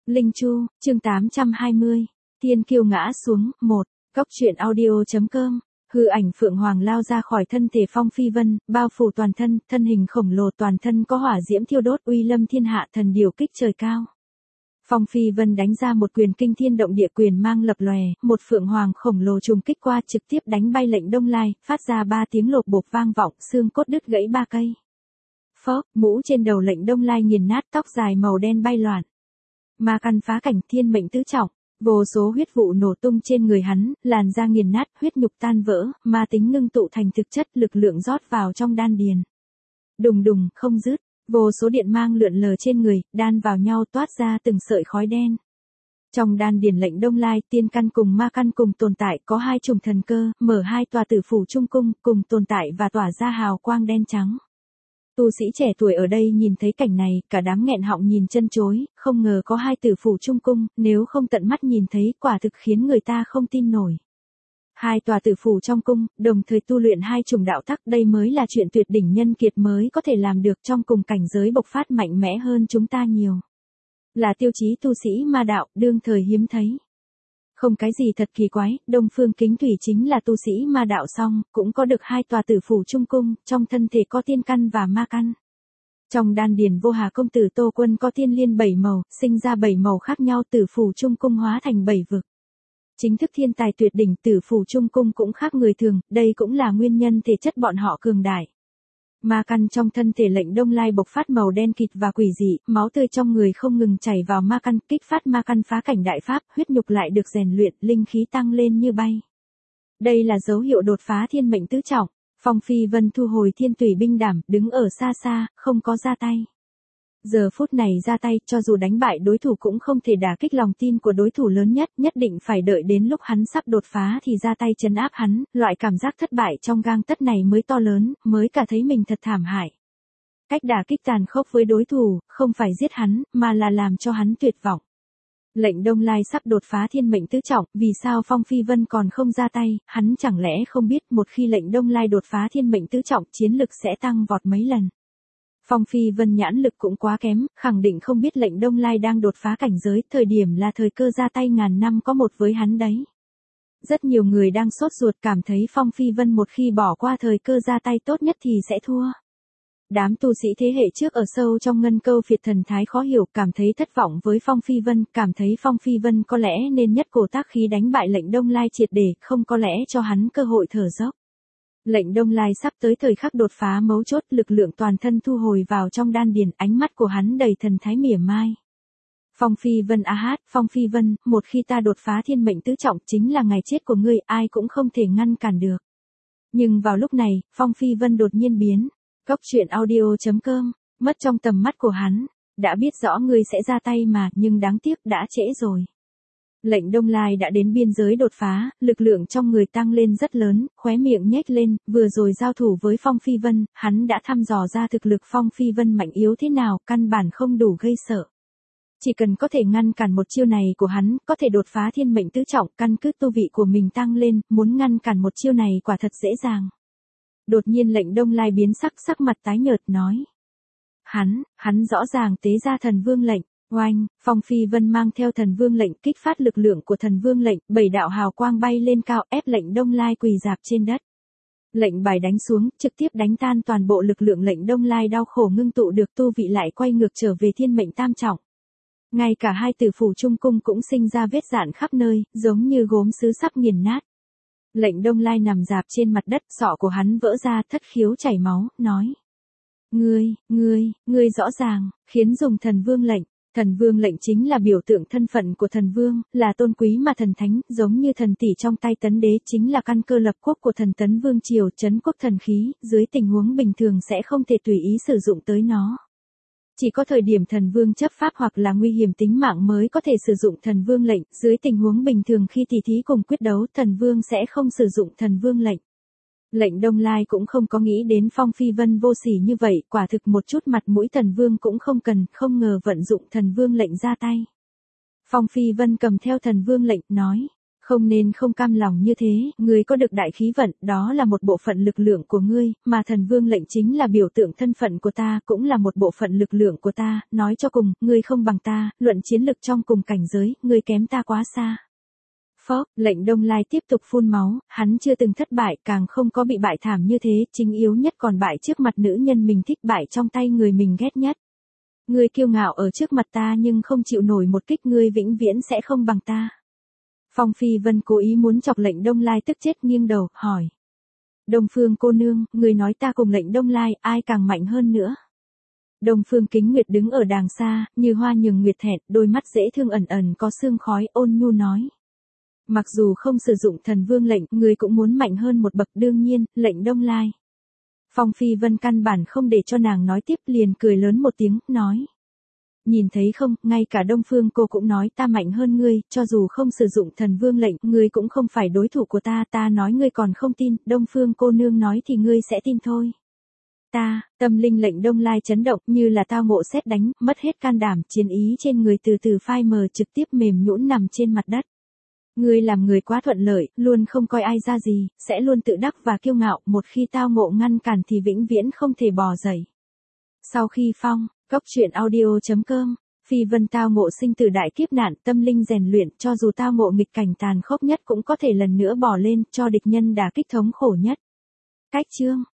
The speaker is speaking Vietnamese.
Linh Chu, chương 820. Tiên kiêu ngã xuống, 1. Cóc truyện audio.com. Hư ảnh Phượng Hoàng lao ra khỏi thân thể Phong Phi Vân, bao phủ toàn thân, thân hình khổng lồ toàn thân có hỏa diễm thiêu đốt uy lâm thiên hạ thần điều kích trời cao. Phong Phi Vân đánh ra một quyền kinh thiên động địa quyền mang lập lòe, một Phượng Hoàng khổng lồ trùng kích qua trực tiếp đánh bay Lệnh Đông Lai, phát ra 3 tiếng lột bột vang vọng, xương cốt đứt gãy 3 cây. Phốc, mũ trên đầu Lệnh Đông Lai nghiền nát, tóc dài màu đen bay loạn. Ma căn phá cảnh, thiên mệnh tứ trọng, vô số huyết vụ nổ tung trên người hắn, làn da nghiền nát, huyết nhục tan vỡ, ma tính ngưng tụ thành thực chất, lực lượng rót vào trong đan điền. Đùng đùng, không dứt, vô số điện mang lượn lờ trên người, đan vào nhau toát ra từng sợi khói đen. Trong đan điền Lệnh Đông Lai, tiên căn cùng ma căn cùng tồn tại, có 2 chùm thần cơ, mở 2 tòa tử phủ trung cung, cùng tồn tại và tỏa ra hào quang đen trắng. Tu sĩ trẻ tuổi ở đây nhìn thấy cảnh này, cả đám nghẹn họng nhìn chân chối, không ngờ có 2 tử phủ trung cung, nếu không tận mắt nhìn thấy, quả thực khiến người ta không tin nổi. 2 tòa tử phủ trong cung, đồng thời tu luyện 2 chủng đạo tắc, đây mới là chuyện tuyệt đỉnh nhân kiệt mới có thể làm được, trong cùng cảnh giới bộc phát mạnh mẽ hơn chúng ta nhiều. Là tiêu chí tu sĩ ma đạo, đương thời hiếm thấy. Không cái gì thật kỳ quái, Đông Phương Kính Thủy chính là tu sĩ ma đạo song, cũng có được 2 tòa tử phủ trung cung, trong thân thể có tiên căn và ma căn. Trong đan điền Vô Hà công tử Tô Quân có tiên liên 7 màu, sinh ra 7 màu khác nhau, tử phủ trung cung hóa thành 7 vực. Chính thức thiên tài tuyệt đỉnh, tử phủ trung cung cũng khác người thường, đây cũng là nguyên nhân thể chất bọn họ cường đại. Ma căn trong thân thể Lệnh Đông Lai bộc phát màu đen kịt và quỷ dị, máu tươi trong người không ngừng chảy vào ma căn, kích phát ma căn phá cảnh đại pháp, huyết nhục lại được rèn luyện, linh khí tăng lên như bay. Đây là dấu hiệu đột phá thiên mệnh tứ trọng. Phong Phi Vân thu hồi thiên tùy binh đảm, đứng ở xa xa, không có ra tay. Giờ phút này ra tay, cho dù đánh bại đối thủ cũng không thể đả kích lòng tin của đối thủ lớn nhất, nhất định phải đợi đến lúc hắn sắp đột phá thì ra tay trấn áp hắn, loại cảm giác thất bại trong gang tấc này mới to lớn, mới cả thấy mình thật thảm hại. Cách đả kích tàn khốc với đối thủ, không phải giết hắn, mà là làm cho hắn tuyệt vọng. Lệnh Đông Lai sắp đột phá thiên mệnh tứ trọng, vì sao Phong Phi Vân còn không ra tay, hắn chẳng lẽ không biết một khi Lệnh Đông Lai đột phá thiên mệnh tứ trọng, chiến lực sẽ tăng vọt mấy lần. Phong Phi Vân nhãn lực cũng quá kém, khẳng định không biết Lệnh Đông Lai đang đột phá cảnh giới, thời điểm là thời cơ ra tay ngàn năm có một với hắn đấy. Rất nhiều người đang sốt ruột cảm thấy Phong Phi Vân một khi bỏ qua thời cơ ra tay tốt nhất thì sẽ thua. Đám tu sĩ thế hệ trước ở sâu trong ngân câu phiệt thần thái khó hiểu, cảm thấy thất vọng với Phong Phi Vân, cảm thấy Phong Phi Vân có lẽ nên nhất cổ tác khí đánh bại Lệnh Đông Lai triệt để, không có lẽ cho hắn cơ hội thở dốc. Lệnh Đông Lai sắp tới thời khắc đột phá mấu chốt, lực lượng toàn thân thu hồi vào trong đan điền, ánh mắt của hắn đầy thần thái mỉa mai. Phong Phi Vân Phong Phi Vân, một khi ta đột phá thiên mệnh tứ trọng chính là ngày chết của ngươi, ai cũng không thể ngăn cản được. Nhưng vào lúc này, Phong Phi Vân đột nhiên biến. Cóc truyện audio.com, mất trong tầm mắt của hắn, đã biết rõ ngươi sẽ ra tay mà, nhưng đáng tiếc đã trễ rồi. Lệnh Đông Lai đã đến biên giới đột phá, lực lượng trong người tăng lên rất lớn, khóe miệng nhếch lên, vừa rồi giao thủ với Phong Phi Vân, hắn đã thăm dò ra thực lực Phong Phi Vân mạnh yếu thế nào, căn bản không đủ gây sợ. Chỉ cần có thể ngăn cản một chiêu này của hắn, có thể đột phá thiên mệnh tứ trọng, căn cứ tu vị của mình tăng lên, muốn ngăn cản một chiêu này quả thật dễ dàng. Đột nhiên Lệnh Đông Lai biến sắc mặt tái nhợt nói. Hắn rõ ràng tế ra thần vương lệnh. Oanh, Phong Phi Vân mang theo thần vương lệnh, kích phát lực lượng của thần vương lệnh, 7 đạo hào quang bay lên cao, ép Lệnh Đông Lai quỳ rạp trên đất. Lệnh bài đánh xuống, trực tiếp đánh tan toàn bộ lực lượng Lệnh Đông Lai đau khổ ngưng tụ được tu vị lại quay ngược trở về thiên mệnh tam trọng. Ngay cả 2 tử phủ trung cung cũng sinh ra vết rạn khắp nơi, giống như gốm sứ sắp nghiền nát. Lệnh Đông Lai nằm rạp trên mặt đất, sọ của hắn vỡ ra, thất khiếu chảy máu, nói. Ngươi rõ ràng, khiến dùng thần vương lệnh. Thần vương lệnh chính là biểu tượng thân phận của thần vương, là tôn quý mà thần thánh, giống như thần tỷ trong tay Tấn Đế, chính là căn cơ lập quốc của thần Tấn Vương Triều, trấn quốc thần khí, dưới tình huống bình thường sẽ không thể tùy ý sử dụng tới nó. Chỉ có thời điểm thần vương chấp pháp hoặc là nguy hiểm tính mạng mới có thể sử dụng thần vương lệnh, dưới tình huống bình thường khi tỷ thí cùng quyết đấu, thần vương sẽ không sử dụng thần vương lệnh. Lệnh Đông Lai cũng không có nghĩ đến Phong Phi Vân vô sỉ như vậy, quả thực một chút mặt mũi thần vương cũng không cần, không ngờ vận dụng thần vương lệnh ra tay. Phong Phi Vân cầm theo thần vương lệnh, nói, Không nên không cam lòng như thế, ngươi có được đại khí vận, đó là một bộ phận lực lượng của ngươi, mà thần vương lệnh chính là biểu tượng thân phận của ta, cũng là một bộ phận lực lượng của ta, nói cho cùng, ngươi không bằng ta, luận chiến lực trong cùng cảnh giới, ngươi kém ta quá xa. Phó, lệnh Đông Lai tiếp tục phun máu, hắn chưa từng thất bại, càng không có bị bại thảm như thế, chính yếu nhất còn bại trước mặt nữ nhân mình thích, bại trong tay người mình ghét nhất. Ngươi kiêu ngạo ở trước mặt ta nhưng không chịu nổi một kích, ngươi vĩnh viễn sẽ không bằng ta. Phong Phi Vân cố ý muốn chọc lệnh Đông Lai tức chết, nghiêng đầu, hỏi. Đông Phương cô nương, người nói ta cùng lệnh Đông Lai, ai càng mạnh hơn nữa? Đông Phương Kính Nguyệt đứng ở đàng xa, như hoa nhường nguyệt thẹn, đôi mắt dễ thương ẩn ẩn có sương khói, ôn nhu nói. Mặc dù không sử dụng thần vương lệnh, người cũng muốn mạnh hơn một bậc, đương nhiên, lệnh Đông Lai. Phong Phi Vân căn bản không để cho nàng nói tiếp, liền cười lớn một tiếng, nói. Nhìn thấy không, ngay cả Đông Phương cô cũng nói ta mạnh hơn ngươi, cho dù không sử dụng thần vương lệnh, ngươi cũng không phải đối thủ của ta, ta nói ngươi còn không tin, Đông Phương cô nương nói thì ngươi sẽ tin thôi. Tâm linh lệnh Đông Lai chấn động như là tao ngộ sét đánh, mất hết can đảm, chiến ý trên người từ từ phai mờ, trực tiếp mềm nhũn nằm trên mặt đất. Ngươi làm người quá thuận lợi, luôn không coi ai ra gì, sẽ luôn tự đắc và kiêu ngạo, một khi tao ngộ ngăn cản thì vĩnh viễn không thể bò dậy. Sau khi phong, Cốc truyện audio.com, Phi Vân tao ngộ sinh từ đại kiếp nạn, tâm linh rèn luyện, cho dù tao ngộ nghịch cảnh tàn khốc nhất cũng có thể lần nữa bò lên, cho địch nhân đả kích thống khổ nhất. Cách chương